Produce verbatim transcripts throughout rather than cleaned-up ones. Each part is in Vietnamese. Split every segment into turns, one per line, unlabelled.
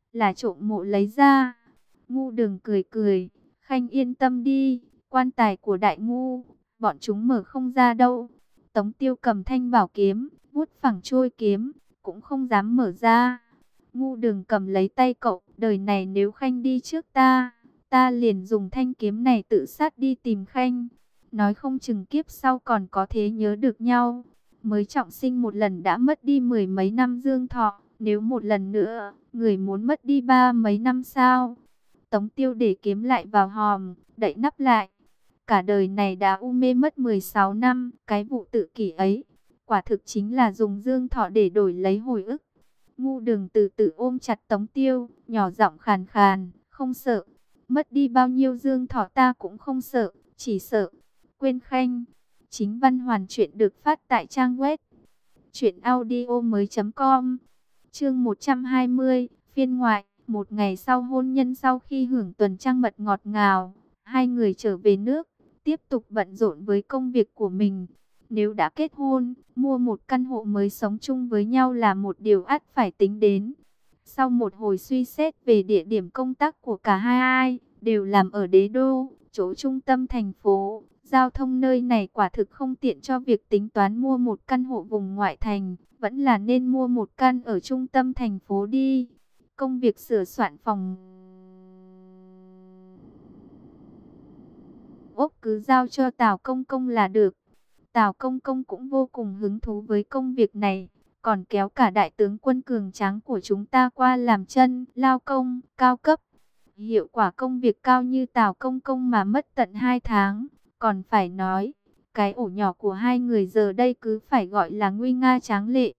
là trộm mộ lấy ra. Ngu Đường cười cười, Khanh yên tâm đi, quan tài của Đại Ngu, bọn chúng mở không ra đâu. Tống Tiêu cầm thanh bảo kiếm, vuốt phẳng trôi kiếm, cũng không dám mở ra. Ngu Đường cầm lấy tay cậu, đời này nếu Khanh đi trước ta, ta liền dùng thanh kiếm này tự sát đi tìm Khanh. Nói không chừng kiếp sau còn có thế nhớ được nhau. Mới trọng sinh một lần đã mất đi mười mấy năm dương thọ, nếu một lần nữa, người muốn mất đi ba mấy năm sao? Tống Tiêu để kiếm lại vào hòm, đậy nắp lại. Cả đời này đã u mê mất mười sáu năm, cái vụ tự kỷ ấy, quả thực chính là dùng dương thọ để đổi lấy hồi ức. Ngu Đường từ từ ôm chặt Tống Tiêu, nhỏ giọng khàn khàn, không sợ, mất đi bao nhiêu dương thọ ta cũng không sợ, chỉ sợ, quên Khanh. Chính văn hoàn truyện được phát tại trang web truyện audio mới chấm com. Chương một trăm hai mươi, phiên ngoại. Một ngày sau hôn nhân, sau khi hưởng tuần trăng mật ngọt ngào, hai người trở về nước, tiếp tục bận rộn với công việc của mình. Nếu đã kết hôn, mua một căn hộ mới sống chung với nhau là một điều ắt phải tính đến. Sau một hồi suy xét về địa điểm công tác của cả hai, đều làm ở Đế Đô, chỗ trung tâm thành phố. Giao thông nơi này quả thực không tiện cho việc tính toán mua một căn hộ vùng ngoại thành, vẫn là nên mua một căn ở trung tâm thành phố đi. Công việc sửa soạn phòng ốc cứ giao cho Tào Công Công là được. Tào Công Công cũng vô cùng hứng thú với công việc này, còn kéo cả đại tướng quân cường tráng của chúng ta qua làm chân lao công cao cấp. Hiệu quả công việc cao như Tào Công Công mà mất tận hai tháng, còn phải nói, cái ổ nhỏ của hai người giờ đây cứ phải gọi là nguy nga tráng lệ.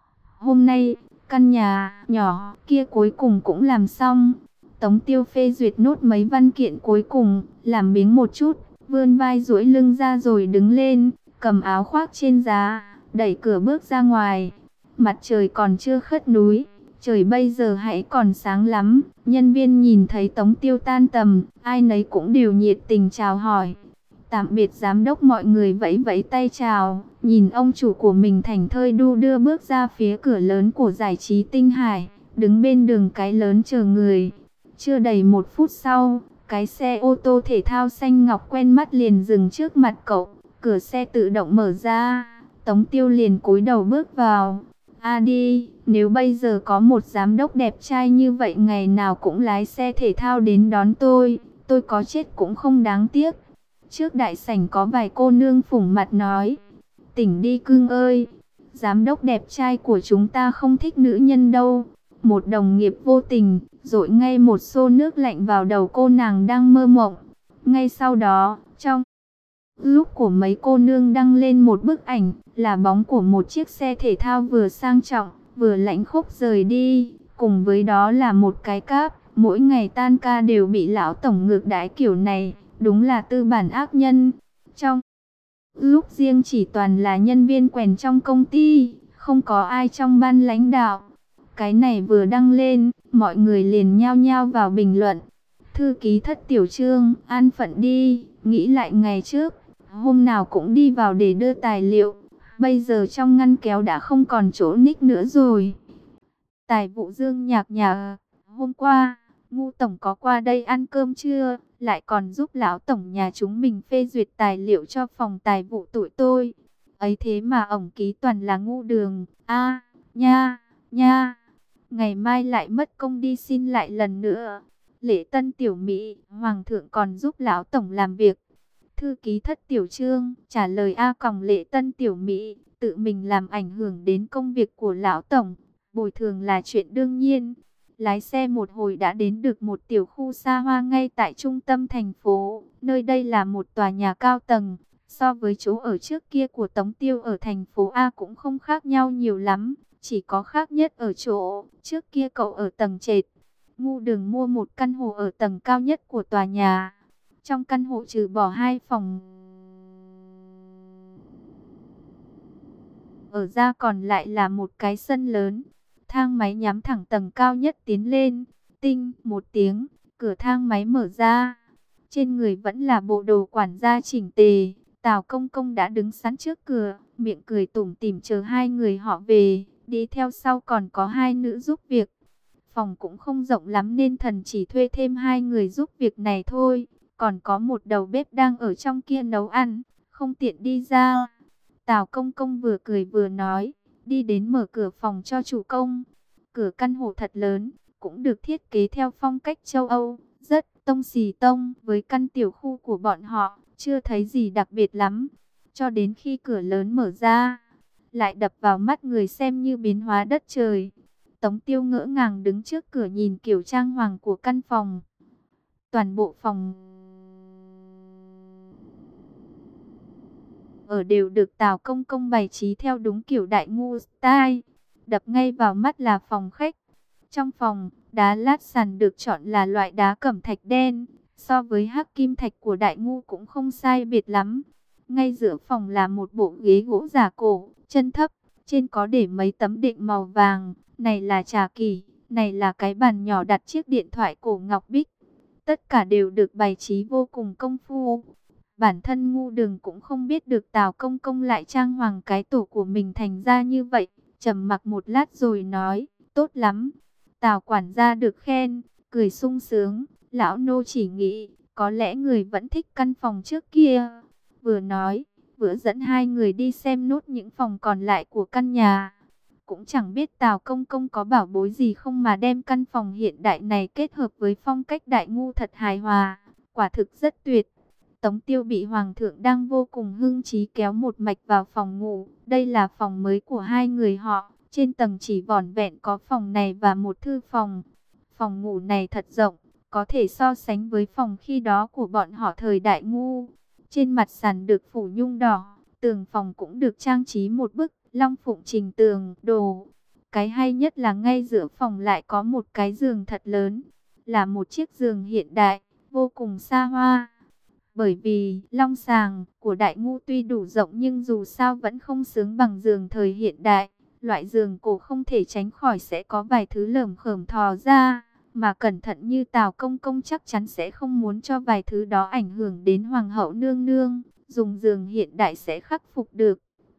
Hôm nay, căn nhà nhỏ kia cuối cùng cũng làm xong. Tống Tiêu phê duyệt nốt mấy văn kiện cuối cùng, làm biếng một chút, vươn vai duỗi lưng ra rồi đứng lên, cầm áo khoác trên giá, đẩy cửa bước ra ngoài. Mặt trời còn chưa khất núi, trời bây giờ hãy còn sáng lắm. Nhân viên nhìn thấy Tống Tiêu tan tầm, ai nấy cũng đều nhiệt tình chào hỏi. Tạm biệt giám đốc, mọi người vẫy vẫy tay chào, nhìn ông chủ của mình thảnh thơi đu đưa bước ra phía cửa lớn của giải trí Tinh Hải, đứng bên đường cái lớn chờ người. Chưa đầy một phút sau, cái xe ô tô thể thao xanh ngọc quen mắt liền dừng trước mặt cậu, cửa xe tự động mở ra, Tống Tiêu liền cúi đầu bước vào. A đi, nếu bây giờ có một giám đốc đẹp trai như vậy ngày nào cũng lái xe thể thao đến đón tôi, tôi có chết cũng không đáng tiếc. Trước đại sảnh có vài cô nương phủng mặt nói, tỉnh đi cưng ơi, giám đốc đẹp trai của chúng ta không thích nữ nhân đâu. Một đồng nghiệp vô tình dội ngay một xô nước lạnh vào đầu cô nàng đang mơ mộng. Ngay sau đó, trong lúc của mấy cô nương đăng lên một bức ảnh, là bóng của một chiếc xe thể thao vừa sang trọng, vừa lãnh khốc rời đi. Cùng với đó là một cái cáp, mỗi ngày tan ca đều bị lão tổng ngược đãi kiểu này, đúng là tư bản ác nhân. Trong lúc riêng chỉ toàn là nhân viên quèn trong công ty, không có ai trong ban lãnh đạo. Cái này vừa đăng lên, mọi người liền nhao nhao vào bình luận. Thư ký thất Tiểu Trương, an phận đi, nghĩ lại ngày trước, hôm nào cũng đi vào để đưa tài liệu, bây giờ trong ngăn kéo đã không còn chỗ nick nữa rồi. Tài vụ Dương Nhạc Nhạc, hôm qua, Ngu tổng có qua đây ăn cơm chưa? Lại còn giúp lão tổng nhà chúng mình phê duyệt tài liệu cho phòng tài vụ tụi tôi. Ấy thế mà ổng ký toàn là Ngu Đường. A, nha, nha. Ngày mai lại mất công đi xin lại lần nữa. Lễ Tân Tiểu Mỹ, Hoàng thượng còn giúp lão tổng làm việc. Thư ký thất Tiểu Trương trả lời A còng Lễ Tân Tiểu Mỹ, tự mình làm ảnh hưởng đến công việc của lão tổng, bồi thường là chuyện đương nhiên. Lái xe một hồi đã đến được một tiểu khu xa hoa ngay tại trung tâm thành phố. Nơi đây là một tòa nhà cao tầng, so với chỗ ở trước kia của Tống Tiêu ở thành phố A cũng không khác nhau nhiều lắm. Chỉ có khác nhất ở chỗ, trước kia cậu ở tầng trệt. Ngu Đường mua một căn hộ ở tầng cao nhất của tòa nhà. Trong căn hộ trừ bỏ hai phòng ở ra còn lại là một cái sân lớn. Thang máy nhắm thẳng tầng cao nhất tiến lên. Tinh một tiếng, cửa thang máy mở ra. Trên người vẫn là bộ đồ quản gia chỉnh tề. Tào Công Công đã đứng sẵn trước cửa, miệng cười tủm tỉm chờ hai người họ về. Đi theo sau còn có hai nữ giúp việc. phòng cũng không rộng lắm nên thần chỉ thuê thêm hai người giúp việc này thôi. Còn có một đầu bếp đang ở trong kia nấu ăn, không tiện đi ra. Tào Công Công vừa cười vừa nói, đi đến mở cửa phòng cho chủ công. Cửa căn hộ thật lớn, cũng được thiết kế theo phong cách châu Âu, rất tông xì tông. Với căn tiểu khu của bọn họ, chưa thấy gì đặc biệt lắm. Cho đến khi cửa lớn mở ra, lại đập vào mắt người xem như biến hóa đất trời. Tống Tiêu ngỡ ngàng đứng trước cửa nhìn kiểu trang hoàng của căn phòng. Toàn bộ phòng ở đều được Tào Công Công bày trí theo đúng kiểu đại ngu style. Đập ngay vào mắt là phòng khách. Trong phòng, đá lát sàn được chọn là loại đá cẩm thạch đen, so với hắc kim thạch của đại ngu cũng không sai biệt lắm. Ngay giữa phòng là một bộ ghế gỗ giả cổ, chân thấp, trên có để mấy tấm đệm màu vàng, này là trà kỷ, này là cái bàn nhỏ đặt chiếc điện thoại cổ ngọc bích. Tất cả đều được bày trí vô cùng công phu. Bản thân Ngu Đường cũng không biết được Tào Công Công lại trang hoàng cái tổ của mình thành ra như vậy, trầm mặc một lát rồi nói, tốt lắm. Tào quản gia được khen, cười sung sướng, lão nô chỉ nghĩ, có lẽ người vẫn thích căn phòng trước kia. Vừa nói, vừa dẫn hai người đi xem nốt những phòng còn lại của căn nhà. Cũng chẳng biết Tào Công Công có bảo bối gì không mà đem căn phòng hiện đại này kết hợp với phong cách đại ngu thật hài hòa, quả thực rất tuyệt. Tống Tiêu bị Hoàng thượng đang vô cùng hưng trí kéo một mạch vào phòng ngủ. Đây là phòng mới của hai người họ. Trên tầng chỉ vỏn vẹn có phòng này và một thư phòng. Phòng ngủ này thật rộng, có thể so sánh với phòng khi đó của bọn họ thời đại ngu. Trên mặt sàn được phủ nhung đỏ, tường phòng cũng được trang trí một bức long phụng trình tường đồ. Cái hay nhất là ngay giữa phòng lại có một cái giường thật lớn, là một chiếc giường hiện đại, vô cùng xa hoa. Bởi vì long sàng của đại ngu tuy đủ rộng nhưng dù sao vẫn không sướng bằng giường thời hiện đại. Loại giường cổ không thể tránh khỏi sẽ có vài thứ lởm khởm thò ra, mà cẩn thận như Tào Công Công chắc chắn sẽ không muốn cho vài thứ đó ảnh hưởng đến Hoàng hậu nương nương. Dùng giường hiện đại sẽ khắc phục được.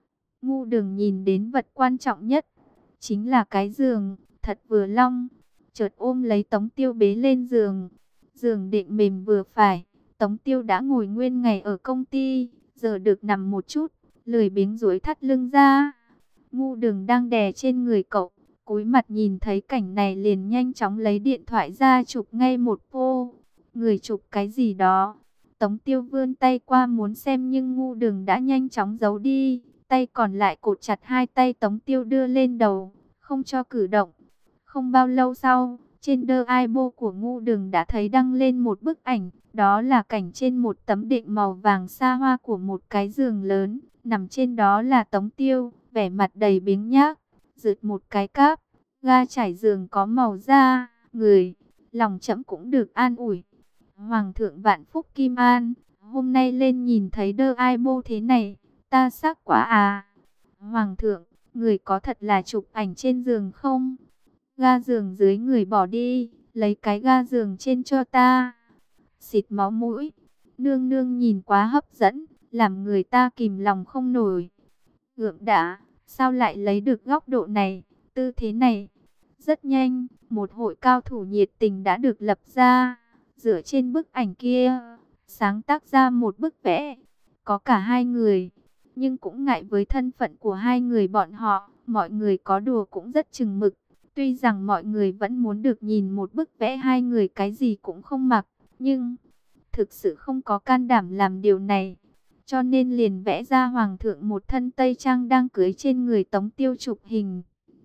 Ngu Đường nhìn đến vật quan trọng nhất, chính là cái giường, thật vừa long. Chợt ôm lấy Tống Tiêu bế lên giường. Giường định mềm vừa phải. Tống Tiêu đã ngồi nguyên ngày ở công ty, giờ được nằm một chút, lười biếng duỗi thắt lưng ra. Ngu Đường đang đè trên người cậu, cúi mặt nhìn thấy cảnh này liền nhanh chóng lấy điện thoại ra chụp ngay một pô. Người chụp cái gì đó? Tống Tiêu vươn tay qua muốn xem nhưng Ngu Đường đã nhanh chóng giấu đi. Tay còn lại cột chặt hai tay Tống Tiêu đưa lên đầu, không cho cử động. Không bao lâu sau, trên đơ Weibo của Ngu Đường đã thấy đăng lên một bức ảnh. Đó là cảnh trên một tấm đệm màu vàng xa hoa của một cái giường lớn. Nằm trên đó là Tống Tiêu, vẻ mặt đầy biếng nhác, rượt một cái cáp. Ga trải giường có màu da, người, lòng trẫm cũng được an ủi. Hoàng thượng vạn phúc kim an, hôm nay lên nhìn thấy đơ Weibo thế này, ta sắc quá à. Hoàng thượng, người có thật là chụp ảnh trên giường không? Ga giường dưới người bỏ đi, lấy cái ga giường trên cho ta. Xịt máu mũi, nương nương nhìn quá hấp dẫn, làm người ta kìm lòng không nổi. Gượng đã, sao lại lấy được góc độ này, tư thế này? Rất nhanh, một hội cao thủ nhiệt tình đã được lập ra. Dựa trên bức ảnh kia, sáng tác ra một bức vẽ. Có cả hai người, nhưng cũng ngại với thân phận của hai người bọn họ, mọi người có đùa cũng rất chừng mực. Tuy rằng mọi người vẫn muốn được nhìn một bức vẽ hai người cái gì cũng không mặc, nhưng thực sự không có can đảm làm điều này. Cho nên liền vẽ ra hoàng thượng một thân tây trang đang cưới trên người Tống Tiêu chụp hình.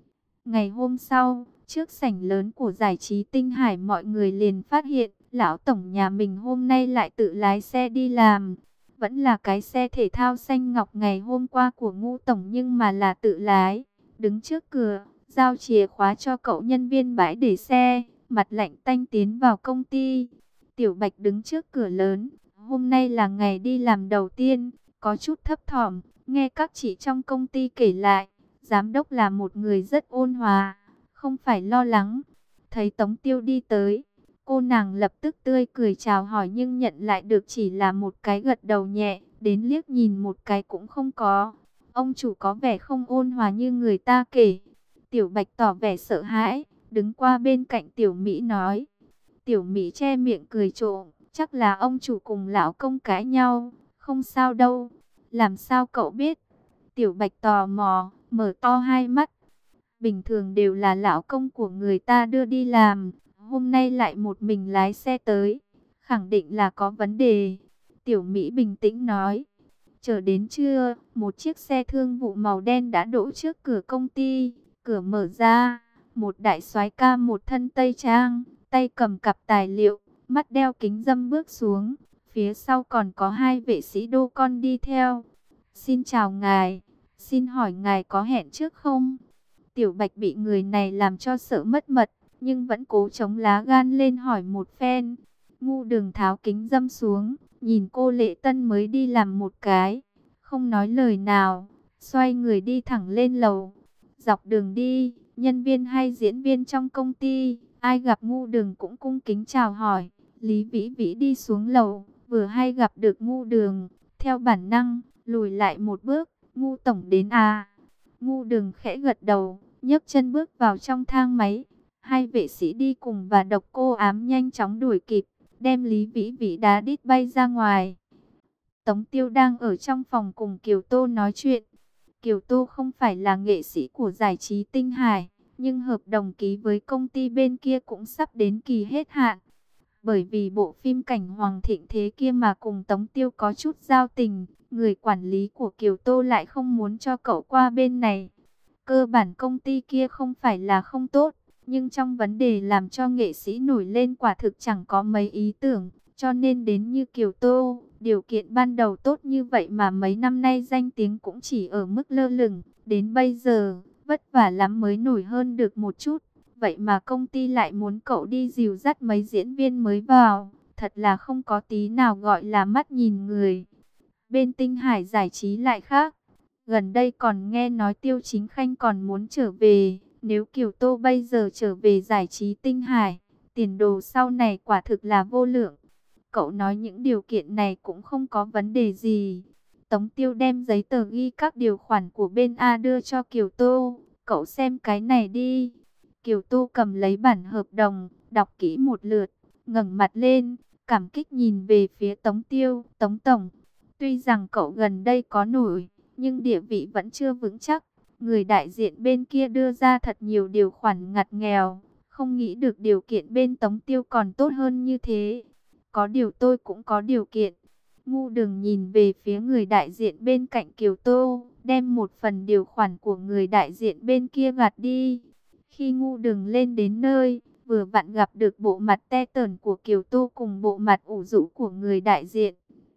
Ngày hôm sau, trước sảnh lớn của giải trí Tinh Hải mọi người liền phát hiện, lão tổng nhà mình hôm nay lại tự lái xe đi làm. Vẫn là cái xe thể thao xanh ngọc ngày hôm qua của Ngu tổng nhưng mà là tự lái. Đứng trước cửa, giao chìa khóa cho cậu nhân viên bãi để xe, mặt lạnh tanh tiến vào công ty. Tiểu Bạch đứng trước cửa lớn, hôm nay là ngày đi làm đầu tiên, có chút thấp thỏm, nghe các chị trong công ty kể lại, giám đốc là một người rất ôn hòa, không phải lo lắng. Thấy Tống Tiêu đi tới, cô nàng lập tức tươi cười chào hỏi nhưng nhận lại được chỉ là một cái gật đầu nhẹ, đến liếc nhìn một cái cũng không có. Ông chủ có vẻ không ôn hòa như người ta kể. Tiểu Bạch tỏ vẻ sợ hãi, đứng qua bên cạnh Tiểu Mỹ nói. Tiểu Mỹ che miệng cười trộm, chắc là ông chủ cùng lão công cãi nhau, không sao đâu. Làm sao cậu biết? Tiểu Bạch tò mò, mở to hai mắt. Bình thường đều là lão công của người ta đưa đi làm, hôm nay lại một mình lái xe tới, khẳng định là có vấn đề. Tiểu Mỹ bình tĩnh nói. Chờ đến trưa, một chiếc xe thương vụ màu đen đã đỗ trước cửa công ty, cửa mở ra, một đại soái ca một thân tây trang, tay cầm cặp tài liệu, mắt đeo kính râm bước xuống, phía sau còn có hai vệ sĩ đô con đi theo. Xin chào ngài, xin hỏi ngài có hẹn trước không? Tiểu Bạch bị người này làm cho sợ mất mật, nhưng vẫn cố chống lá gan lên hỏi một phen. Ngu Đường tháo kính râm xuống, nhìn cô Lệ Tân mới đi làm một cái, không nói lời nào, xoay người đi thẳng lên lầu. Dọc đường đi, nhân viên hay diễn viên trong công ty, ai gặp Ngu Đường cũng cung kính chào hỏi. Lý Vĩ Vĩ đi xuống lầu, vừa hay gặp được Ngu Đường, theo bản năng, lùi lại một bước. Ngu tổng đến à? Ngu Đường khẽ gật đầu, nhấc chân bước vào trong thang máy. Hai vệ sĩ đi cùng và Độc Cô Ám nhanh chóng đuổi kịp, đem Lý Vĩ Vĩ đá đít bay ra ngoài. Tống Tiêu đang ở trong phòng cùng Kiều Tô nói chuyện. Kiều Tô không phải là nghệ sĩ của giải trí Tinh Hải, nhưng hợp đồng ký với công ty bên kia cũng sắp đến kỳ hết hạn. Bởi vì bộ phim Cảnh Hoàng Thịnh Thế kia mà cùng Tống Tiêu có chút giao tình, người quản lý của Kiều Tô lại không muốn cho cậu qua bên này. Cơ bản công ty kia không phải là không tốt, nhưng trong vấn đề làm cho nghệ sĩ nổi lên quả thực chẳng có mấy ý tưởng, cho nên đến như Kiều Tô, điều kiện ban đầu tốt như vậy mà mấy năm nay danh tiếng cũng chỉ ở mức lơ lửng, đến bây giờ, vất vả lắm mới nổi hơn được một chút. Vậy mà công ty lại muốn cậu đi dìu dắt mấy diễn viên mới vào, thật là không có tí nào gọi là mắt nhìn người. Bên Tinh Hải giải trí lại khác. Gần đây còn nghe nói Tiêu Chính Khanh còn muốn trở về. Nếu Kiều Tô bây giờ trở về giải trí Tinh Hải, tiền đồ sau này quả thực là vô lượng. Cậu nói những điều kiện này cũng không có vấn đề gì. Tống Tiêu đem giấy tờ ghi các điều khoản của bên A đưa cho Kiều Tô. Cậu xem cái này đi. Kiều Tô cầm lấy bản hợp đồng, đọc kỹ một lượt, ngẩng mặt lên, cảm kích nhìn về phía Tống Tiêu. Tống Tổng, tuy rằng cậu gần đây có nổi, nhưng địa vị vẫn chưa vững chắc. Người đại diện bên kia đưa ra thật nhiều điều khoản ngặt nghèo, không nghĩ được điều kiện bên Tống Tiêu còn tốt hơn như thế. Có điều tôi cũng có điều kiện. Ngu Đường nhìn về phía người đại diện bên cạnh Kiều Tô, đem một phần điều khoản của người đại diện bên kia gạt đi. Khi Ngu Đường lên đến nơi, vừa vặn gặp được bộ mặt te tởn của Kiều Tô cùng bộ mặt ủ rũ của người đại diện.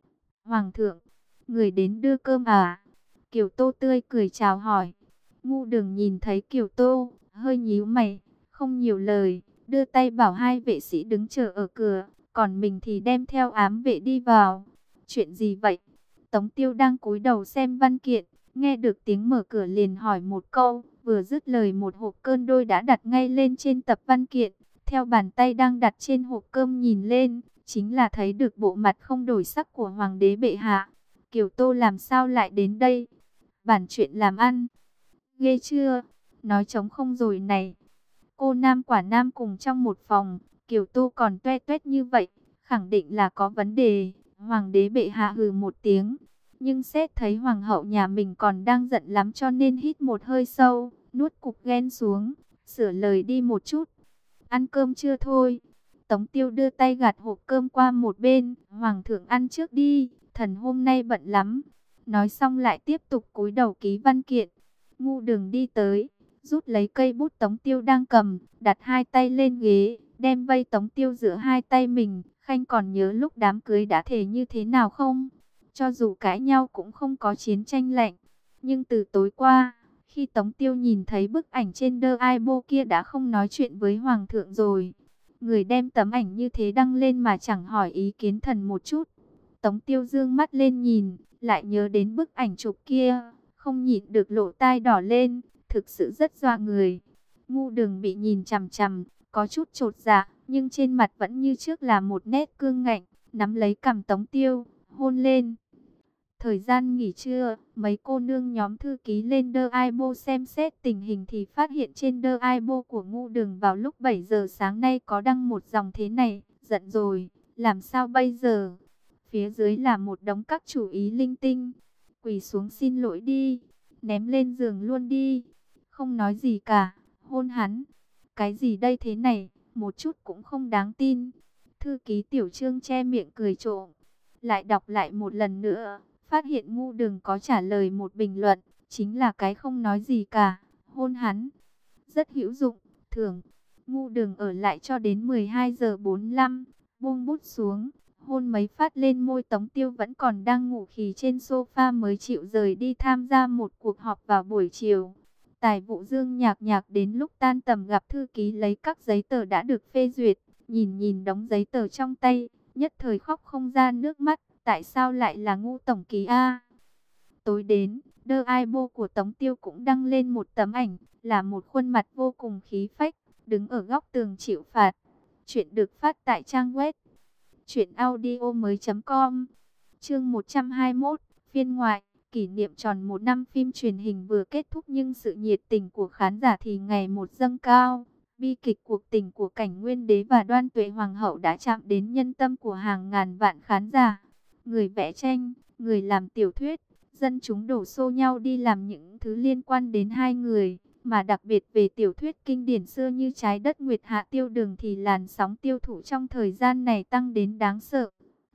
Hoàng thượng, người đến đưa cơm à? Kiều Tô tươi cười chào hỏi. Ngu Đường nhìn thấy Kiều Tô, hơi nhíu mày, không nhiều lời, đưa tay bảo hai vệ sĩ đứng chờ ở cửa, còn mình thì đem theo ám vệ đi vào. Chuyện gì vậy? Tống Tiêu đang cúi đầu xem văn kiện, nghe được tiếng mở cửa liền hỏi một câu, vừa dứt lời một hộp cơm đôi đã đặt ngay lên trên tập văn kiện, theo bàn tay đang đặt trên hộp cơm nhìn lên, chính là thấy được bộ mặt không đổi sắc của Hoàng đế bệ hạ. Kiều Tô làm sao lại đến đây? Bản chuyện làm ăn. Ghê chưa? Nói trống không rồi này. Cô nam quả nam cùng trong một phòng, Kiều Tô còn toe toét như vậy, khẳng định là có vấn đề. Hoàng đế bệ hạ hừ một tiếng, nhưng xét thấy hoàng hậu nhà mình còn đang giận lắm cho nên hít một hơi sâu, nuốt cục ghen xuống, sửa lời đi một chút. Ăn cơm chưa thôi? Tống Tiêu đưa tay gạt hộp cơm qua một bên, Hoàng thượng ăn trước đi, thần hôm nay bận lắm. Nói xong lại tiếp tục cúi đầu ký văn kiện. Ngu Đường đi tới, rút lấy cây bút Tống Tiêu đang cầm, đặt hai tay lên ghế, đem vây Tống Tiêu giữa hai tay mình. Khanh còn nhớ lúc đám cưới đã thề như thế nào không? Cho dù cãi nhau cũng không có chiến tranh lạnh. Nhưng từ tối qua, khi Tống Tiêu nhìn thấy bức ảnh trên The Weibo kia đã không nói chuyện với Hoàng thượng rồi. Người đem tấm ảnh như thế đăng lên mà chẳng hỏi ý kiến thần một chút. Tống Tiêu dương mắt lên nhìn, lại nhớ đến bức ảnh chụp kia, không nhịn được lỗ tai đỏ lên, thực sự rất dọa người. Ngu Đường bị nhìn chằm chằm, có chút chột dạ, nhưng trên mặt vẫn như trước là một nét cương ngạnh, nắm lấy cằm Tống Tiêu, hôn lên. Thời gian nghỉ trưa, mấy cô nương nhóm thư ký lên đơ ai bô xem xét tình hình thì phát hiện trên đơ ai bô của Ngu Đường vào lúc bảy giờ sáng nay có đăng một dòng thế này: giận rồi, làm sao bây giờ? Phía dưới là một đống các chủ ý linh tinh. Quỳ xuống xin lỗi đi, ném lên giường luôn đi, không nói gì cả, hôn hắn. Cái gì đây thế này, một chút cũng không đáng tin. Thư ký Tiểu Trương che miệng cười trộm, lại đọc lại một lần nữa, phát hiện Ngu Đường có trả lời một bình luận, chính là cái không nói gì cả, hôn hắn. Rất hữu dụng, thưởng. Ngu Đường ở lại cho đến mười hai giờ bốn mươi lăm, buông bút xuống, hôn mấy phát lên môi Tống Tiêu vẫn còn đang ngủ khì trên sofa mới chịu rời đi tham gia một cuộc họp vào buổi chiều. Tài vụ Dương Nhạc Nhạc đến lúc tan tầm gặp thư ký lấy các giấy tờ đã được phê duyệt, nhìn nhìn đống giấy tờ trong tay, nhất thời khóc không ra nước mắt. Tại sao lại là Ngu tổng ký a? Tối đến, đơ ai bô của Tống Tiêu cũng đăng lên một tấm ảnh, là một khuôn mặt vô cùng khí phách, đứng ở góc tường chịu phạt. Chuyện được phát tại trang web truyện audio mới chấm com. Chương một trăm hai mươi mốt, phiên ngoại, kỷ niệm tròn một năm phim truyền hình vừa kết thúc nhưng sự nhiệt tình của khán giả thì ngày một dâng cao. Bi kịch cuộc tình của Cảnh Nguyên Đế và Đoan Tuệ Hoàng hậu đã chạm đến nhân tâm của hàng ngàn vạn khán giả. Người vẽ tranh, người làm tiểu thuyết, dân chúng đổ xô nhau đi làm những thứ liên quan đến hai người. Mà đặc biệt về tiểu thuyết kinh điển xưa như Trái đất Nguyệt Hạ Tiêu Đường thì làn sóng tiêu thụ trong thời gian này tăng đến đáng sợ.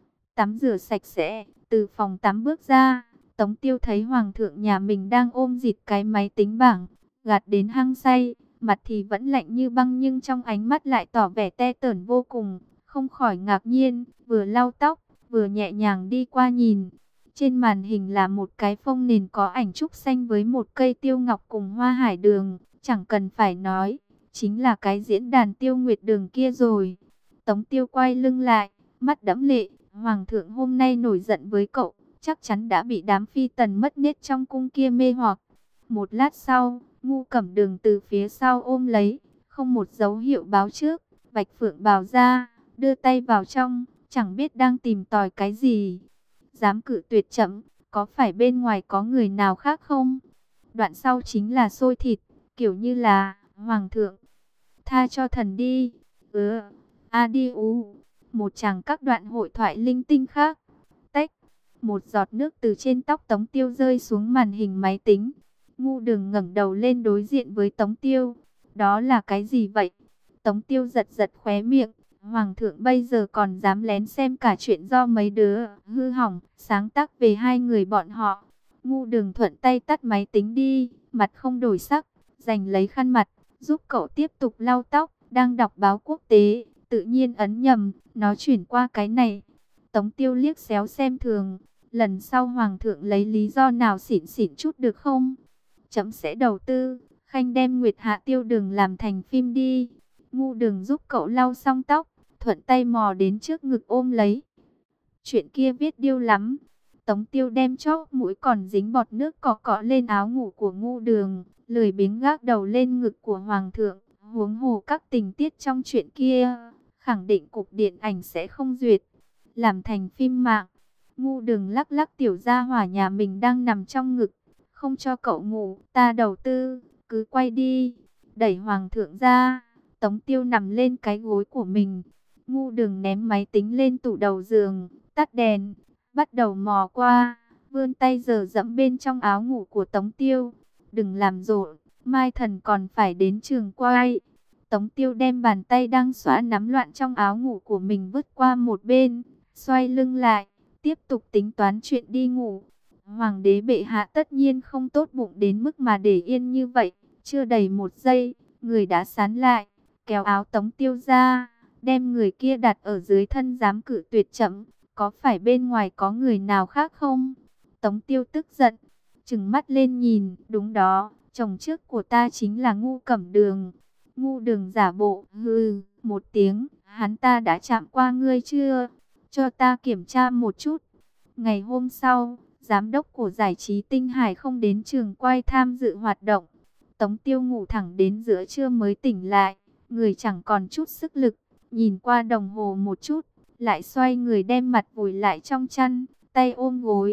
Tắm rửa sạch sẽ, từ phòng tắm bước ra, Tống Tiêu thấy Hoàng thượng nhà mình đang ôm dịt cái máy tính bảng, gạt đến hăng say, mặt thì vẫn lạnh như băng nhưng trong ánh mắt lại tỏ vẻ te tởn vô cùng, không khỏi ngạc nhiên, vừa lau tóc, vừa nhẹ nhàng đi qua nhìn. Trên màn hình là một cái phông nền có ảnh trúc xanh với một cây tiêu ngọc cùng hoa hải đường, chẳng cần phải nói, chính là cái diễn đàn Tiêu Nguyệt Đường kia rồi. Tống Tiêu quay lưng lại, mắt đẫm lệ, Hoàng thượng hôm nay nổi giận với cậu, chắc chắn đã bị đám phi tần mất nết trong cung kia mê hoặc. Một lát sau, Ngu Cẩm Đường từ phía sau ôm lấy, không một dấu hiệu báo trước, Bạch Phượng bào ra, đưa tay vào trong, chẳng biết đang tìm tòi cái gì. Dám cự tuyệt chậm, có phải bên ngoài có người nào khác không? Đoạn sau chính là xôi thịt, kiểu như là, Hoàng thượng, tha cho thần đi, ừ, a đi u. Một chàng các đoạn hội thoại linh tinh khác. Tách, một giọt nước từ trên tóc Tống Tiêu rơi xuống màn hình máy tính. Ngu Đường ngẩng đầu lên đối diện với Tống Tiêu. Đó là cái gì vậy? Tống Tiêu giật giật khóe miệng. Hoàng thượng bây giờ còn dám lén xem cả chuyện do mấy đứa hư hỏng, sáng tác về hai người bọn họ. Ngu Đường thuận tay tắt máy tính đi, mặt không đổi sắc, giành lấy khăn mặt, giúp cậu tiếp tục lau tóc, đang đọc báo quốc tế, tự nhiên ấn nhầm, nó chuyển qua cái này. Tống Tiêu liếc xéo xem thường, lần sau Hoàng thượng lấy lý do nào xỉn xỉn chút được không? Chấm sẽ đầu tư, khanh đem Nguyệt Hạ Tiêu Đường làm thành phim đi. Ngu Đường giúp cậu lau xong tóc, thuận tay mò đến trước ngực ôm lấy. Chuyện kia viết điêu lắm. Tống Tiêu đem chóp mũi còn dính bọt nước cọ cọ lên áo ngủ của Ngu Đường, lười biếng gác đầu lên ngực của Hoàng thượng. Huống hồ các tình tiết trong chuyện kia, khẳng định cục điện ảnh sẽ không duyệt, làm thành phim mạng. Ngu Đường lắc lắc tiểu gia hỏa nhà mình đang nằm trong ngực, không cho cậu ngủ, ta đầu tư, cứ quay đi. Đẩy Hoàng thượng ra, Tống Tiêu nằm lên cái gối của mình. Ngu Đường ném máy tính lên tủ đầu giường, tắt đèn, bắt đầu mò qua, vươn tay giở dẫm bên trong áo ngủ của Tống Tiêu. Đừng làm rộn, mai thần còn phải đến trường quay. Tống Tiêu đem bàn tay đang xóa nắm loạn trong áo ngủ của mình vứt qua một bên, xoay lưng lại, tiếp tục tính toán chuyện đi ngủ. Hoàng đế bệ hạ tất nhiên không tốt bụng đến mức mà để yên như vậy. Chưa đầy một giây, người đã sán lại, kéo áo Tống Tiêu ra, đem người kia đặt ở dưới thân. Dám cự tuyệt chậm, có phải bên ngoài có người nào khác không? Tống Tiêu tức giận, trừng mắt lên nhìn, đúng đó, chồng trước của ta chính là Ngu Cẩm Đường. Ngu Đường giả bộ, hừ, một tiếng, hắn ta đã chạm qua ngươi chưa? Cho ta kiểm tra một chút. Ngày hôm sau, giám đốc của giải trí Tinh Hải không đến trường quay tham dự hoạt động. Tống Tiêu ngủ thẳng đến giữa trưa mới tỉnh lại, người chẳng còn chút sức lực, nhìn qua đồng hồ một chút, lại xoay người đem mặt vùi lại trong chăn, tay ôm gối,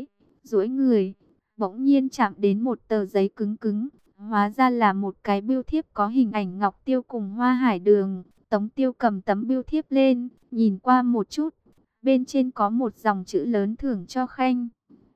duỗi người, bỗng nhiên chạm đến một tờ giấy cứng cứng. Hóa ra là một cái bưu thiếp có hình ảnh Ngọc Tiêu cùng Hoa Hải Đường. Tống Tiêu cầm tấm bưu thiếp lên, nhìn qua một chút. Bên trên có một dòng chữ lớn thưởng cho Khanh.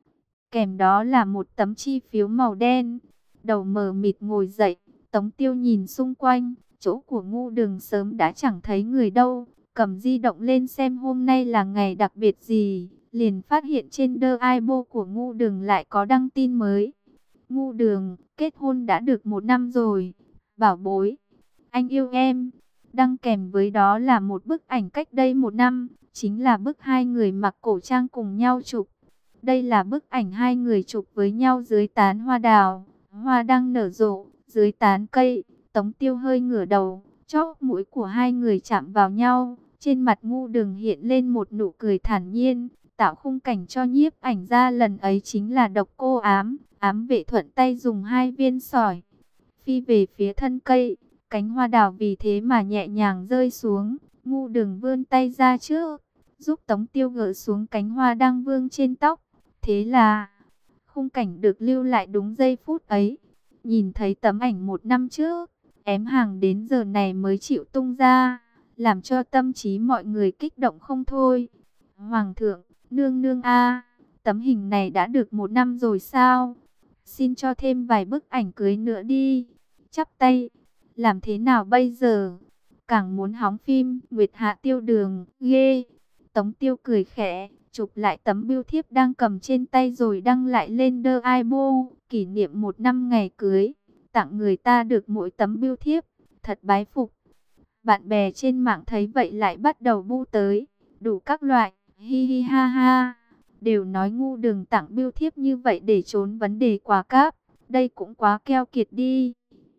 Kèm đó là một tấm chi phiếu màu đen. Đầu mờ mịt ngồi dậy, Tống Tiêu nhìn xung quanh. Chỗ của Ngu Đường sớm đã chẳng thấy người đâu. Cầm di động lên xem hôm nay là ngày đặc biệt gì. Liền phát hiện trên đơ Weibo của Ngu Đường lại có đăng tin mới. Ngu Đường, kết hôn đã được một năm rồi. Bảo bối, anh yêu em. Đăng kèm với đó là một bức ảnh cách đây một năm. Chính là bức hai người mặc cổ trang cùng nhau chụp. Đây là bức ảnh hai người chụp với nhau dưới tán hoa đào. Hoa đang nở rộ, dưới tán cây. Tống Tiêu hơi ngửa đầu, chóp mũi của hai người chạm vào nhau. Trên mặt Ngu Đường hiện lên một nụ cười thản nhiên. Tạo khung cảnh cho nhiếp ảnh ra lần ấy chính là độc cô ám. Ám vệ thuận tay dùng hai viên sỏi phi về phía thân cây. Cánh hoa đào vì thế mà nhẹ nhàng rơi xuống. Ngu Đường vươn tay ra trước, giúp Tống Tiêu gỡ xuống cánh hoa đang vương trên tóc. Thế là khung cảnh được lưu lại đúng giây phút ấy. Nhìn thấy tấm ảnh một năm trước, ém hàng đến giờ này mới chịu tung ra, làm cho tâm trí mọi người kích động không thôi. Hoàng thượng, nương nương a, tấm hình này đã được một năm rồi sao? Xin cho thêm vài bức ảnh cưới nữa đi. Chắp tay, làm thế nào bây giờ? Càng muốn hóng phim, Nguyệt Hạ Tiêu Đường, ghê. Tống Tiêu cười khẽ, chụp lại tấm bưu thiếp đang cầm trên tay rồi đăng lại lên đơ Weibo, kỷ niệm một năm ngày cưới. Tặng người ta được mỗi tấm bưu thiếp, thật bái phục. Bạn bè trên mạng thấy vậy lại bắt đầu bu tới, đủ các loại, hi hi ha ha. Đều nói Ngu Đường tặng bưu thiếp như vậy để trốn vấn đề quá cáp, đây cũng quá keo kiệt đi.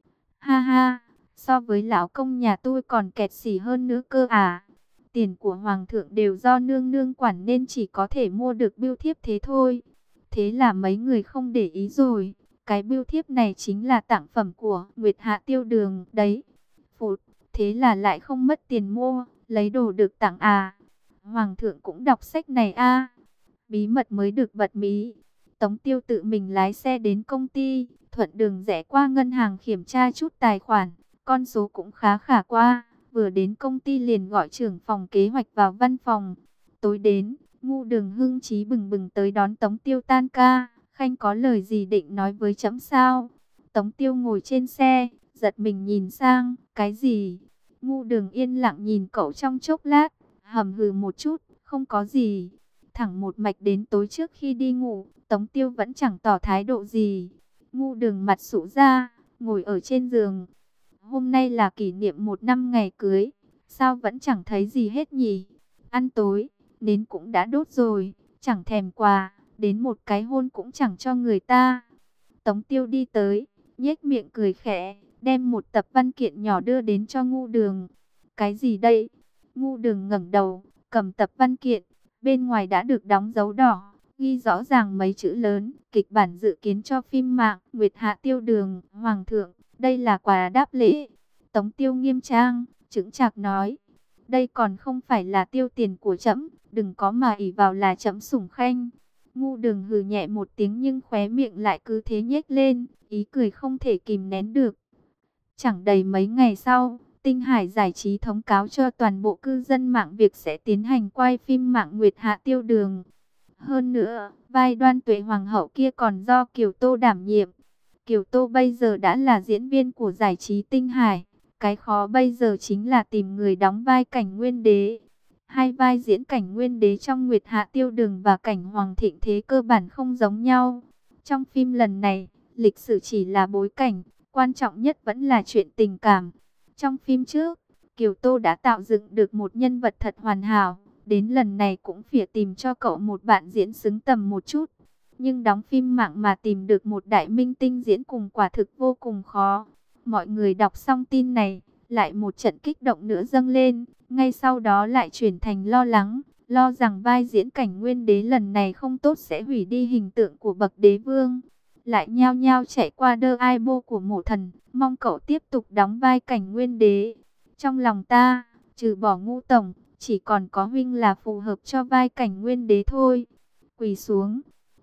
Ha ha, so với lão công nhà tôi còn kẹt xỉ hơn nữa cơ à. Tiền của hoàng thượng đều do nương nương quản nên chỉ có thể mua được bưu thiếp thế thôi. Thế là mấy người không để ý rồi. Cái bưu thiếp này chính là tặng phẩm của Nguyệt Hạ Tiêu Đường đấy. Phụt, thế là lại không mất tiền mua, lấy đồ được tặng à. Hoàng thượng cũng đọc sách này a. Bí mật mới được bật mí. Tống Tiêu tự mình lái xe đến công ty, thuận đường rẽ qua ngân hàng kiểm tra chút tài khoản. Con số cũng khá khả qua. Vừa đến công ty liền gọi trưởng phòng kế hoạch vào văn phòng. Tối đến, Ngu Đường hưng chí bừng bừng tới đón Tống Tiêu tan ca. Khanh có lời gì định nói với trẫm sao? Tống Tiêu ngồi trên xe, giật mình nhìn sang, cái gì? Ngu Đường yên lặng nhìn cậu trong chốc lát, hầm hừ một chút, không có gì. Thẳng một mạch đến tối trước khi đi ngủ, Tống Tiêu vẫn chẳng tỏ thái độ gì. Ngu Đường mặt sụ ra, ngồi ở trên giường. Hôm nay là kỷ niệm một năm ngày cưới, sao vẫn chẳng thấy gì hết nhỉ? Ăn tối, nến cũng đã đốt rồi, chẳng thèm quà, đến một cái hôn cũng chẳng cho người ta. Tống Tiêu đi tới, nhếch miệng cười khẽ, đem một tập văn kiện nhỏ đưa đến cho Ngu Đường. Cái gì đây? Ngu Đường ngẩng đầu, cầm tập văn kiện, bên ngoài đã được đóng dấu đỏ, ghi rõ ràng mấy chữ lớn, kịch bản dự kiến cho phim mạng Nguyệt Hạ Tiêu Đường, Hoàng thượng. Đây là quà đáp lễ. Tống Tiêu nghiêm trang, chững chạc nói. Đây còn không phải là tiêu tiền của trẫm, đừng có mà ỷ vào là trẫm sủng Khanh. Ngu Đường hừ nhẹ một tiếng nhưng khóe miệng lại cứ thế nhếch lên, ý cười không thể kìm nén được. Chẳng đầy mấy ngày sau, Tinh Hải Giải trí thông cáo cho toàn bộ cư dân mạng việc sẽ tiến hành quay phim mạng Nguyệt Hạ Tiêu Đường. Hơn nữa, vai Đoan Tuệ Hoàng hậu kia còn do Kiều Tô đảm nhiệm. Kiều Tô bây giờ đã là diễn viên của Giải trí Tinh Hải. Cái khó bây giờ chính là tìm người đóng vai Cảnh Nguyên Đế. Hai vai diễn Cảnh Nguyên Đế trong Nguyệt Hạ Tiêu Đường và Cảnh Hoàng Thịnh Thế cơ bản không giống nhau. Trong phim lần này, lịch sử chỉ là bối cảnh, quan trọng nhất vẫn là chuyện tình cảm. Trong phim trước, Kiều Tô đã tạo dựng được một nhân vật thật hoàn hảo. Đến lần này cũng phải tìm cho cậu một bạn diễn xứng tầm một chút. Nhưng đóng phim mạng mà tìm được một đại minh tinh diễn cùng quả thực vô cùng khó. Mọi người đọc xong tin này, lại một trận kích động nữa dâng lên. Ngay sau đó lại chuyển thành lo lắng, lo rằng vai diễn Cảnh Nguyên Đế lần này không tốt sẽ hủy đi hình tượng của bậc đế vương. Lại nhao nhao chạy qua đơ Weibo của Mộ Thần, mong cậu tiếp tục đóng vai Cảnh Nguyên Đế. Trong lòng ta, trừ bỏ Ngũ tổng, chỉ còn có huynh là phù hợp cho vai Cảnh Nguyên Đế thôi. Quỳ xuống,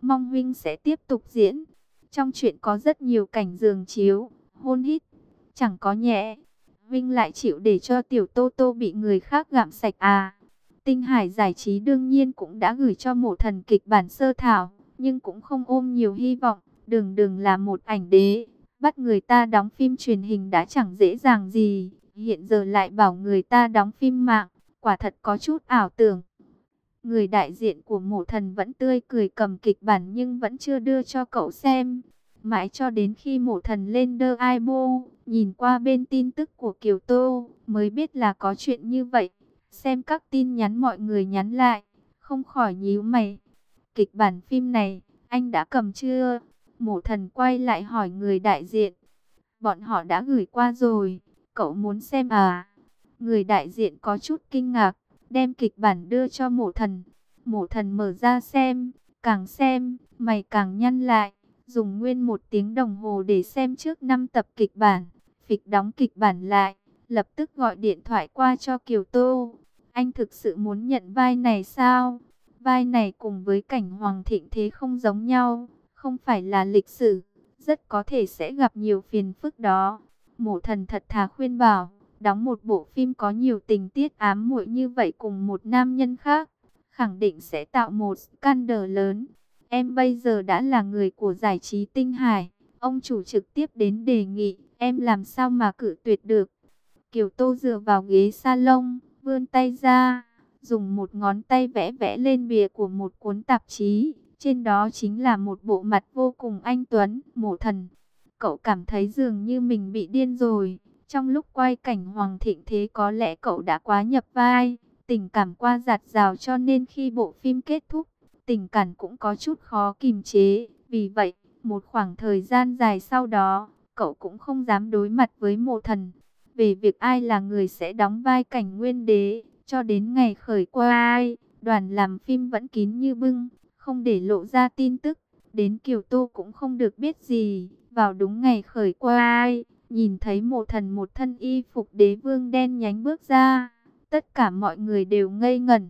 Mong huynh sẽ tiếp tục diễn. Trong truyện có rất nhiều cảnh giường chiếu, hôn hít, chẳng có nhẹ. Huynh lại chịu để cho tiểu Tô Tô bị người khác gặm sạch à? Tinh Hải Giải trí đương nhiên cũng đã gửi cho Mộ Thần kịch bản sơ thảo, nhưng cũng không ôm nhiều hy vọng. Đường Đường là một ảnh đế, bắt người ta đóng phim truyền hình đã chẳng dễ dàng gì, hiện giờ lại bảo người ta đóng phim mạng, quả thật có chút ảo tưởng. Người đại diện của Mộ Thần vẫn tươi cười cầm kịch bản nhưng vẫn chưa đưa cho cậu xem. Mãi cho đến khi Mộ Thần lên The Weibo, nhìn qua bên tin tức của Kiều Tô, mới biết là có chuyện như vậy. Xem các tin nhắn mọi người nhắn lại, không khỏi nhíu mày. Kịch bản phim này, anh đã cầm chưa? Mộ Thần quay lại hỏi người đại diện. Bọn họ đã gửi qua rồi, cậu muốn xem à? Người đại diện có chút kinh ngạc, đem kịch bản đưa cho Mộ Thần. Mộ Thần mở ra xem, càng xem, mày càng nhăn lại. Dùng nguyên một tiếng đồng hồ để xem trước năm tập kịch bản. Phịch đóng kịch bản lại, lập tức gọi điện thoại qua cho Kiều Tô. Anh thực sự muốn nhận vai này sao? Vai này cùng với cảnh Hoàng Thịnh Thế không giống nhau, không phải là lịch sử, rất có thể sẽ gặp nhiều phiền phức đó. Mộ Thần thật thà khuyên bảo, đóng một bộ phim có nhiều tình tiết ám muội như vậy cùng một nam nhân khác, khẳng định sẽ tạo một scandal lớn. Em bây giờ đã là người của giải trí Tinh Hải, ông chủ trực tiếp đến đề nghị, em làm sao mà cự tuyệt được. Kiều Tô dựa vào ghế salon, vươn tay ra, dùng một ngón tay vẽ vẽ lên bìa của một cuốn tạp chí. Trên đó chính là một bộ mặt vô cùng anh tuấn. Mộ Thần, cậu cảm thấy dường như mình bị điên rồi. Trong lúc quay cảnh Hoàng Thịnh Thế có lẽ cậu đã quá nhập vai, tình cảm qua dạt dào cho nên khi bộ phim kết thúc, tình cảm cũng có chút khó kìm chế. Vì vậy, một khoảng thời gian dài sau đó, cậu cũng không dám đối mặt với Mộ Thần. Về việc ai là người sẽ đóng vai cảnh Nguyên Đế, cho đến ngày khởi quay, đoàn làm phim vẫn kín như bưng, không để lộ ra tin tức. Đến Kiều Tô cũng không được biết gì. Vào đúng ngày khởi quay, nhìn thấy Mộ Thần một thân y phục đế vương đen nhánh bước ra, tất cả mọi người đều ngây ngẩn.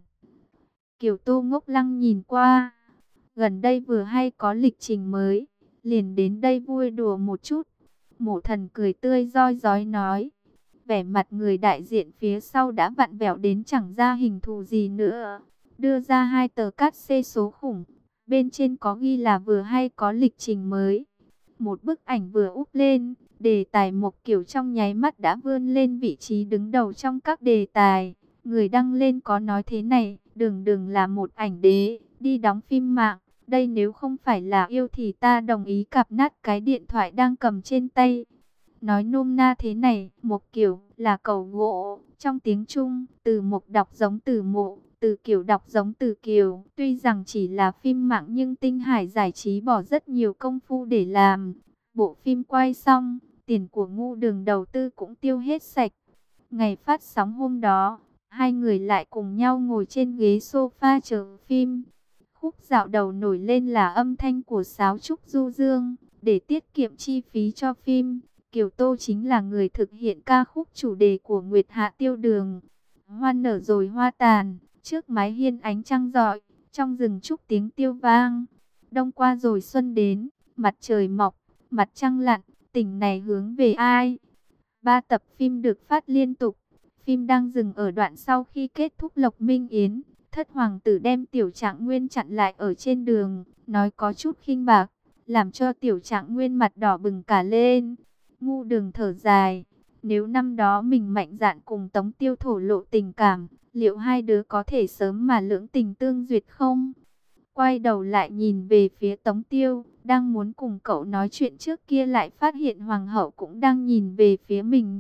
Kiều Tô ngốc lăng nhìn qua, gần đây vừa hay có lịch trình mới, liền đến đây vui đùa một chút. Mộ Thần cười tươi roi rói nói, vẻ mặt người đại diện phía sau đã vặn vẹo đến chẳng ra hình thù gì nữa, đưa ra hai tờ cát xê số khủng, bên trên có ghi là vừa hay có lịch trình mới. Một bức ảnh vừa úp lên, đề tài Mộc Kiểu trong nháy mắt đã vươn lên vị trí đứng đầu trong các đề tài. Người đăng lên có nói thế này, Đường Đường là một ảnh đế, đi đóng phim mạng. Đây nếu không phải là yêu thì ta đồng ý cạp nát cái điện thoại đang cầm trên tay. Nói nôm na thế này, Mộc Kiểu là cầu gỗ. Trong tiếng Trung, từ Mộc đọc giống từ Mộ, từ Kiểu đọc giống từ Kiều. Tuy rằng chỉ là phim mạng nhưng Tinh Hải Giải trí bỏ rất nhiều công phu để làm. Bộ phim quay xong, tiền của Ngu Đường đầu tư cũng tiêu hết sạch. Ngày phát sóng hôm đó, hai người lại cùng nhau ngồi trên ghế sofa chờ phim. Khúc dạo đầu nổi lên là âm thanh của sáo trúc du dương. Để tiết kiệm chi phí cho phim, Kiều Tô chính là người thực hiện ca khúc chủ đề của Nguyệt Hạ Tiêu Đường. Hoa nở rồi hoa tàn, trước mái hiên ánh trăng rọi, trong rừng trúc tiếng tiêu vang. Đông qua rồi xuân đến, mặt trời mọc, mặt trăng lặn, tỉnh này hướng về ai? Ba tập phim được phát liên tục. Phim đang dừng ở đoạn sau khi kết thúc Lộc Minh Yến. Thất hoàng tử đem Tiểu Trạng Nguyên chặn lại ở trên đường, nói có chút khinh bạc, làm cho Tiểu Trạng Nguyên mặt đỏ bừng cả lên. Ngu Đường thở dài, nếu năm đó mình mạnh dạn cùng Tống Tiêu thổ lộ tình cảm, liệu hai đứa có thể sớm mà lưỡng tình tương duyệt không? Quay đầu lại nhìn về phía Tống Tiêu, đang muốn cùng cậu nói chuyện trước kia lại phát hiện hoàng hậu cũng đang nhìn về phía mình.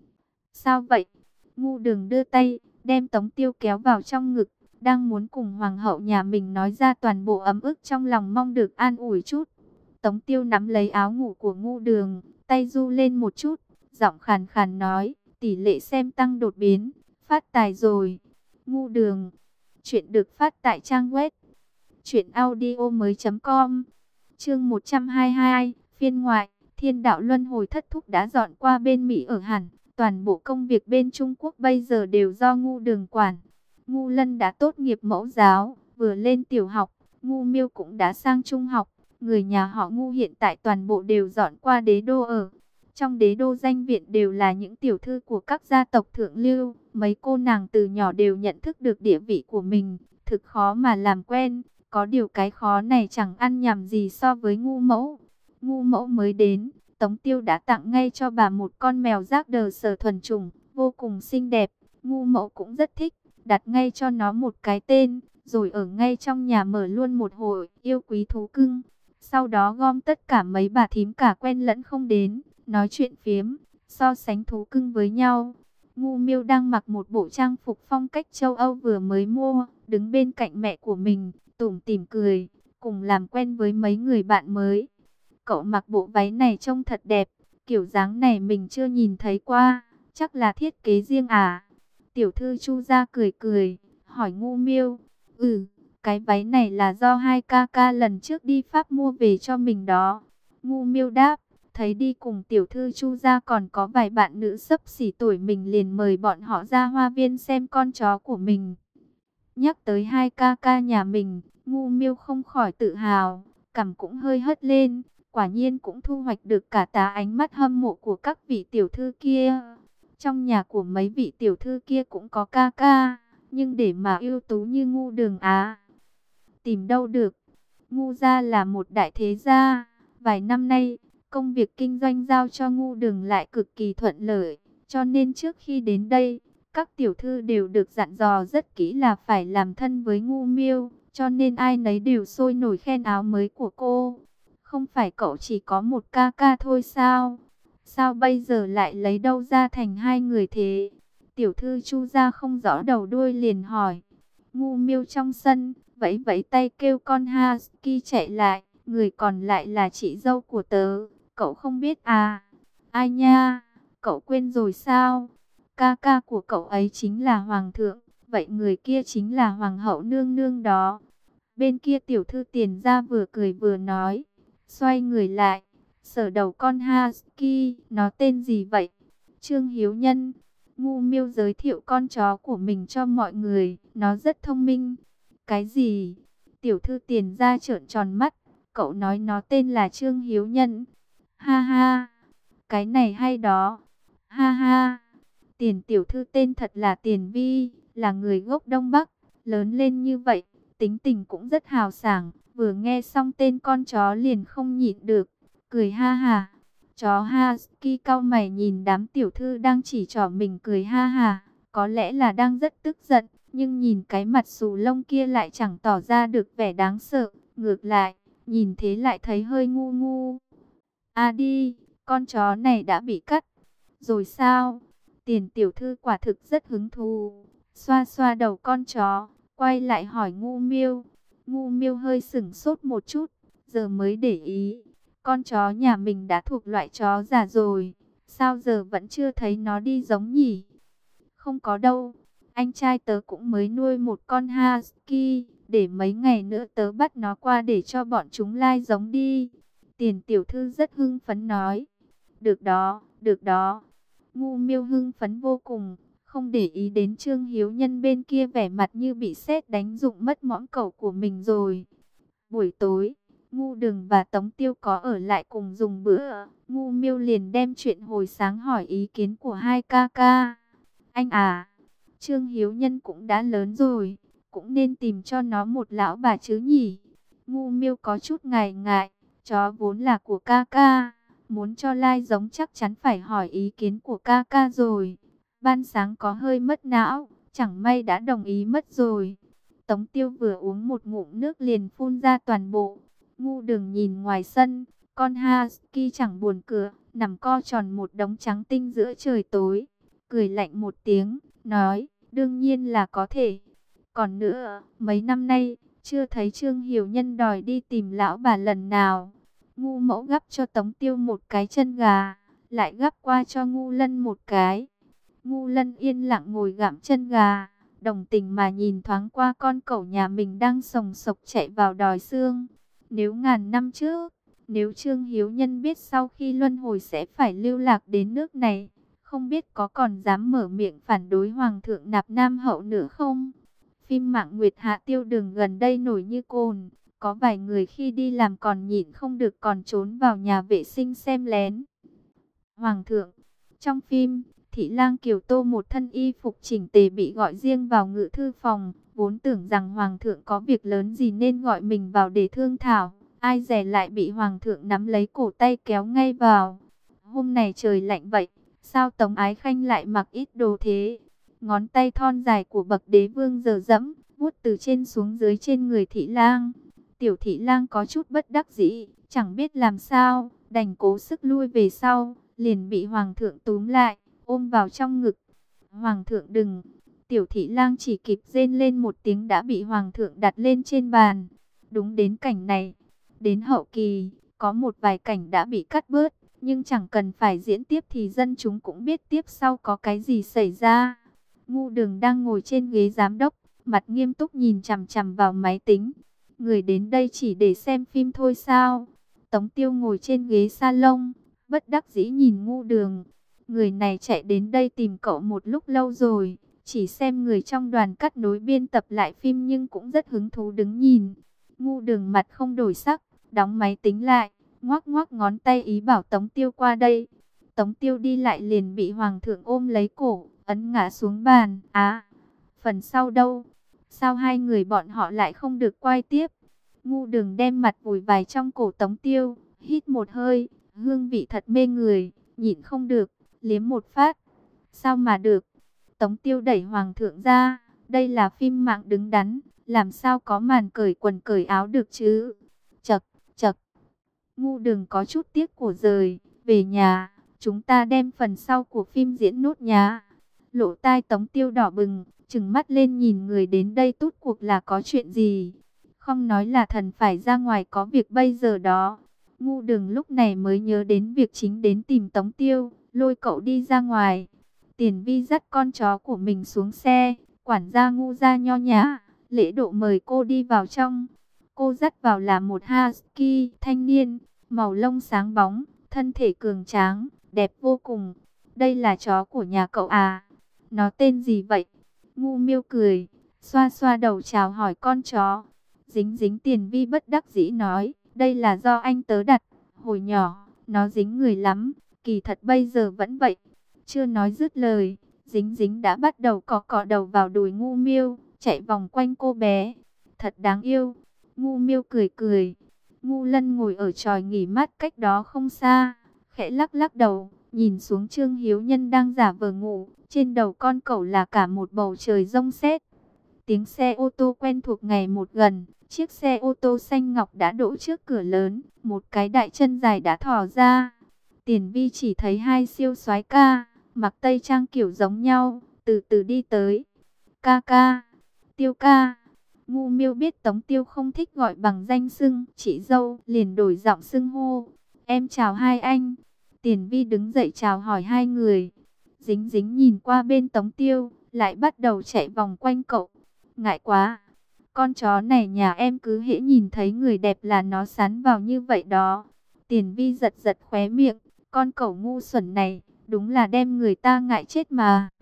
Sao vậy? Ngu Đường đưa tay, đem Tống Tiêu kéo vào trong ngực, đang muốn cùng hoàng hậu nhà mình nói ra toàn bộ ấm ức trong lòng mong được an ủi chút. Tống Tiêu nắm lấy áo ngủ của Ngu Đường, tay du lên một chút, giọng khàn khàn nói, tỷ lệ xem tăng đột biến, phát tài rồi. Ngu Đường, chuyện được phát tại trang web truyện audio mới chấm com. Chương một trăm hai mươi hai, phiên ngoại, Thiên Đạo Luân Hồi Thất Thúc đã dọn qua bên Mỹ ở hẳn, toàn bộ công việc bên Trung Quốc bây giờ đều do Ngu Đường quản. Ngu Lân đã tốt nghiệp mẫu giáo, vừa lên tiểu học, Ngu Miêu cũng đã sang trung học. Người nhà họ Ngu hiện tại toàn bộ đều dọn qua đế đô ở. Trong đế đô danh viện đều là những tiểu thư của các gia tộc thượng lưu. Mấy cô nàng từ nhỏ đều nhận thức được địa vị của mình. Thực khó mà làm quen. Có điều cái khó này chẳng ăn nhầm gì so với Ngu mẫu. Ngu mẫu mới đến, Tống Tiêu đã tặng ngay cho bà một con mèo rác đờ sờ thuần chủng, vô cùng xinh đẹp. Ngu mẫu cũng rất thích, đặt ngay cho nó một cái tên, rồi ở ngay trong nhà mở luôn một hội yêu quý thú cưng. Sau đó gom tất cả mấy bà thím cả quen lẫn không đến, nói chuyện phiếm, so sánh thú cưng với nhau. Ngu Miêu đang mặc một bộ trang phục phong cách châu Âu vừa mới mua, đứng bên cạnh mẹ của mình, tủm tỉm cười, cùng làm quen với mấy người bạn mới. Cậu mặc bộ váy này trông thật đẹp, kiểu dáng này mình chưa nhìn thấy qua, chắc là thiết kế riêng à? Tiểu thư Chu Gia cười cười, hỏi Ngu Miêu. Ừ, cái váy này là do hai ca ca lần trước đi Pháp mua về cho mình đó. Ngu Miêu đáp, thấy đi cùng tiểu thư Chu Gia còn có vài bạn nữ xấp xỉ tuổi mình liền mời bọn họ ra hoa viên xem con chó của mình. Nhắc tới hai ca ca nhà mình, Ngu Miêu không khỏi tự hào, cằm cũng hơi hất lên. Quả nhiên cũng thu hoạch được cả tá ánh mắt hâm mộ của các vị tiểu thư kia. Trong nhà của mấy vị tiểu thư kia cũng có ca ca, nhưng để mà ưu tú như Ngu Đường Á, tìm đâu được. Ngu gia là một đại thế gia. Vài năm nay, công việc kinh doanh giao cho Ngu Đường lại cực kỳ thuận lợi. Cho nên trước khi đến đây, các tiểu thư đều được dặn dò rất kỹ là phải làm thân với Ngu Miêu. Cho nên ai nấy đều sôi nổi khen áo mới của cô. Không phải cậu chỉ có một ca ca thôi sao? Sao bây giờ lại lấy đâu ra thành hai người thế? Tiểu thư Chu Gia không rõ đầu đuôi liền hỏi. Ngu Miêu trong sân, vẫy vẫy tay kêu con Husky chạy lại. Người còn lại là chị dâu của tớ. Cậu không biết à? Ai nha? Cậu quên rồi sao? Ca ca của cậu ấy chính là Hoàng thượng. Vậy người kia chính là Hoàng hậu nương nương đó. Bên kia tiểu thư Tiền Gia vừa cười vừa nói. Xoay người lại, sờ đầu con Husky, nó tên gì vậy? Trương Hiếu Nhân. Ngu Miêu giới thiệu con chó của mình cho mọi người, nó rất thông minh. Cái gì? Tiểu thư Tiền Gia trợn tròn mắt, cậu nói nó tên là Trương Hiếu Nhân. Ha ha, cái này hay đó. Ha ha, Tiền tiểu thư tên thật là Tiền Vi, là người gốc Đông Bắc, lớn lên như vậy, tính tình cũng rất hào sảng. Vừa nghe xong tên con chó liền không nhịn được, cười ha ha. Chó Husky cau mày nhìn đám tiểu thư đang chỉ trỏ mình cười ha ha. Có lẽ là đang rất tức giận, nhưng nhìn cái mặt xù lông kia lại chẳng tỏ ra được vẻ đáng sợ. Ngược lại, nhìn thế lại thấy hơi ngu ngu. À đi, con chó này đã bị cắt. Rồi sao? Tiền tiểu thư quả thực rất hứng thú. Xoa xoa đầu con chó, quay lại hỏi Ngu Miêu. Ngu Miêu hơi sửng sốt một chút, giờ mới để ý. Con chó nhà mình đã thuộc loại chó già rồi, sao giờ vẫn chưa thấy nó đi giống nhỉ? Không có đâu, anh trai tớ cũng mới nuôi một con Husky, để mấy ngày nữa tớ bắt nó qua để cho bọn chúng lai giống đi. Tiền tiểu thư rất hưng phấn nói. Được đó, được đó. Ngu Miêu hưng phấn vô cùng, không để ý đến Trương Hiếu Nhân bên kia vẻ mặt như bị sét đánh rụng mất mõm cẩu của mình rồi. Buổi tối, Ngu Đường và Tống Tiêu có ở lại cùng dùng bữa. Ngu Miêu liền đem chuyện hồi sáng hỏi ý kiến của hai ca ca. Anh à, Trương Hiếu Nhân cũng đã lớn rồi, cũng nên tìm cho nó một lão bà chứ nhỉ? Ngu Miêu có chút ngại ngại, chó vốn là của ca ca, muốn cho lai giống chắc chắn phải hỏi ý kiến của ca ca rồi. Ban sáng có hơi mất não, chẳng may đã đồng ý mất rồi. Tống Tiêu vừa uống một ngụm nước liền phun ra toàn bộ. Ngu Đường nhìn ngoài sân, con Husky chẳng buồn cửa, nằm co tròn một đống trắng tinh giữa trời tối. Cười lạnh một tiếng, nói, đương nhiên là có thể. Còn nữa, mấy năm nay, chưa thấy Trương Hiểu Nhân đòi đi tìm lão bà lần nào. Ngu Mẫu gắp cho Tống Tiêu một cái chân gà, lại gắp qua cho Ngu Lân một cái. Ngu Lân yên lặng ngồi gặm chân gà, đồng tình mà nhìn thoáng qua con cẩu nhà mình đang sồng sộc chạy vào đòi xương. Nếu ngàn năm trước, nếu Trương Hiếu Nhân biết sau khi luân hồi sẽ phải lưu lạc đến nước này, không biết có còn dám mở miệng phản đối Hoàng thượng nạp Nam hậu nữa không? Phim Mạng Nguyệt Hạ Tiêu Đường gần đây nổi như cồn, có có vài người khi đi làm còn nhịn không được còn trốn vào nhà vệ sinh xem lén. Hoàng thượng, trong phim, Thị lang Kiều Tô một thân y phục chỉnh tề bị gọi riêng vào ngự thư phòng, vốn tưởng rằng Hoàng thượng có việc lớn gì nên gọi mình vào để thương thảo, ai dè lại bị Hoàng thượng nắm lấy cổ tay kéo ngay vào. Hôm này trời lạnh vậy, sao Tống Ái Khanh lại mặc ít đồ thế? Ngón tay thon dài của bậc đế vương giờ dẫm, vuốt từ trên xuống dưới trên người Thị lang. Tiểu Thị lang có chút bất đắc dĩ, chẳng biết làm sao, đành cố sức lui về sau, liền bị Hoàng thượng túm lại, ôm vào trong ngực. Hoàng thượng đừng! Tiểu Thị lang chỉ kịp rên lên một tiếng đã bị Hoàng thượng đặt lên trên bàn. Đúng đến cảnh này, đến hậu kỳ, có một vài cảnh đã bị cắt bớt, nhưng chẳng cần phải diễn tiếp thì dân chúng cũng biết tiếp sau có cái gì xảy ra. Ngu Đường đang ngồi trên ghế giám đốc, mặt nghiêm túc nhìn chằm chằm vào máy tính. Người đến đây chỉ để xem phim thôi sao? Tống Tiêu ngồi trên ghế salon, bất đắc dĩ nhìn Ngu Đường. Người này chạy đến đây tìm cậu một lúc lâu rồi, chỉ xem người trong đoàn cắt nối biên tập lại phim nhưng cũng rất hứng thú đứng nhìn. Ngu Đường mặt không đổi sắc, đóng máy tính lại, ngoắc ngoắc ngón tay ý bảo Tống Tiêu qua đây. Tống Tiêu đi lại liền bị Hoàng thượng ôm lấy cổ, ấn ngã xuống bàn. Á, phần sau đâu? Sao hai người bọn họ lại không được quay tiếp? Ngu Đường đem mặt vùi vài trong cổ Tống Tiêu, hít một hơi, hương vị thật mê người, nhịn không được, liếm một phát. Sao mà được? Tống Tiêu đẩy Hoàng thượng ra, đây là phim mạng đứng đắn, làm sao có màn cởi quần cởi áo được chứ? Chậc, chậc. Ngu Đường có chút tiếc của rời, về nhà, chúng ta đem phần sau của phim diễn nốt nhá. Lỗ tai Tống Tiêu đỏ bừng, trừng mắt lên nhìn người đến đây tút cuộc là có chuyện gì. Không nói là thần phải ra ngoài có việc bây giờ đó. Ngu Đường lúc này mới nhớ đến việc chính đến tìm Tống Tiêu, lôi cậu đi ra ngoài. Tiền Vi dắt con chó của mình xuống xe, quản gia Ngu gia nho nhã, lễ độ mời cô đi vào trong. Cô dắt vào là một husky thanh niên, màu lông sáng bóng, thân thể cường tráng, đẹp vô cùng. Đây là chó của nhà cậu à? Nó tên gì vậy? Ngu Miêu cười, xoa xoa đầu chào hỏi con chó. Dính dính. Tiền Vi bất đắc dĩ nói, đây là do anh tớ đặt. Hồi nhỏ, nó dính người lắm, kỳ thật bây giờ vẫn vậy. Chưa nói dứt lời, Dính Dính đã bắt đầu cọ cọ đầu vào đùi Ngu Miêu, chạy vòng quanh cô bé. Thật đáng yêu. Ngu Miêu cười cười. Ngu Lân ngồi ở chòi nghỉ mát cách đó không xa, khẽ lắc lắc đầu, nhìn xuống Trương Hiếu Nhân đang giả vờ ngủ. Trên đầu con cẩu là cả một bầu trời giông sét. Tiếng xe ô tô quen thuộc ngày một gần. Chiếc xe ô tô xanh ngọc đã đỗ trước cửa lớn, một cái đại chân dài đã thò ra. Tiền Vi chỉ thấy hai siêu soái ca, mặc tây trang kiểu giống nhau, từ từ đi tới. Ca ca, Tiêu ca. Ngu Miêu biết Tống Tiêu không thích gọi bằng danh xưng chị dâu, liền đổi giọng xưng hô. Em chào hai anh. Tiền Vi đứng dậy chào hỏi hai người. Dính Dính nhìn qua bên Tống Tiêu, lại bắt đầu chạy vòng quanh cậu. Ngại quá. Con chó này nhà em cứ hễ nhìn thấy người đẹp là nó sán vào như vậy đó. Tiền Vi giật giật khóe miệng. Con cẩu ngu xuẩn này, đúng là đem người ta ngại chết mà.